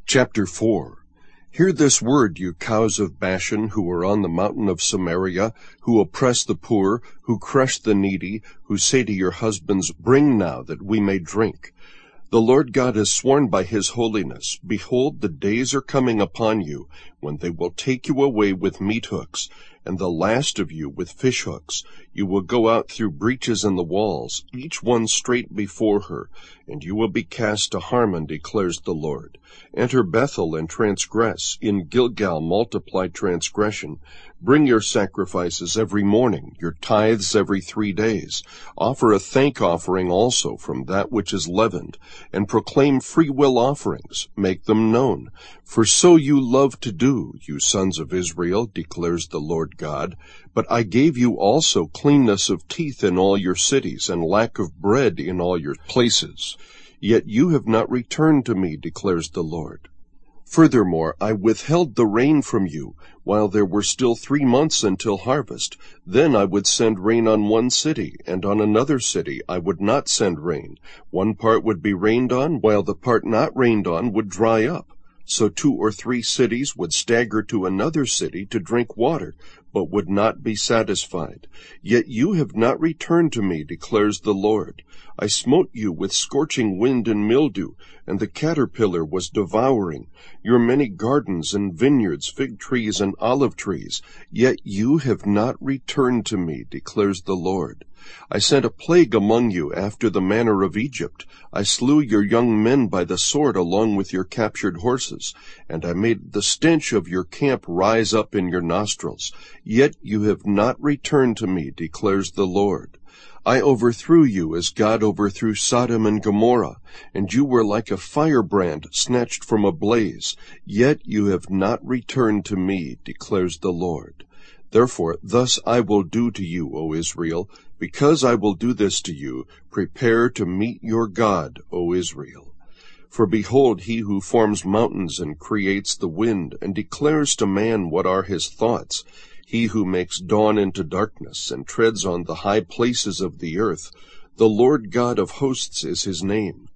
Chapter 4. Hear this word, you cows of Bashan, who are on the mountain of Samaria, who oppress the poor, who crush the needy, who say to your husbands, "Bring now, that we may drink." The Lord God has sworn by his holiness, behold, the days are coming upon you, when they will take you away with meat hooks, and the last of you with fish hooks. You will go out through breaches in the walls, each one straight before her, and you will be cast to Harmon, declares the Lord. Enter Bethel and transgress, in Gilgal multiply transgression. Bring your sacrifices every morning, your tithes every 3 days. Offer a thank offering also from that which is leavened, and proclaim free-will offerings, make them known. For so you love to do, you sons of Israel, declares the Lord God. But I gave you also cleanness of teeth in all your cities, and lack of bread in all your places. Yet you have not returned to me, declares the Lord. Furthermore, I withheld the rain from you, while there were still 3 months until harvest. Then I would send rain on one city, and on another city I would not send rain. One part would be rained on, while the part not rained on would dry up. So 2 or 3 cities would stagger to another city to drink water, but would not be satisfied. Yet you have not returned to me, declares the Lord. I smote you with scorching wind and mildew, and the caterpillar was devouring your many gardens and vineyards, fig trees and olive trees. Yet you have not returned to me, declares the Lord. I sent a plague among you after the manner of Egypt. I slew your young men by the sword along with your captured horses, and I made the stench of your camp rise up in your nostrils. Yet you have not returned to me, declares the Lord. I overthrew you as God overthrew Sodom and Gomorrah, and you were like a firebrand snatched from a blaze. Yet you have not returned to me, declares the Lord. Therefore, thus I will do to you, O Israel. Because I will do this to you, prepare to meet your God, O Israel. For behold, he who forms mountains and creates the wind, and declares to man what are his thoughts, he who makes dawn into darkness, and treads on the high places of the earth, the Lord God of hosts is his name.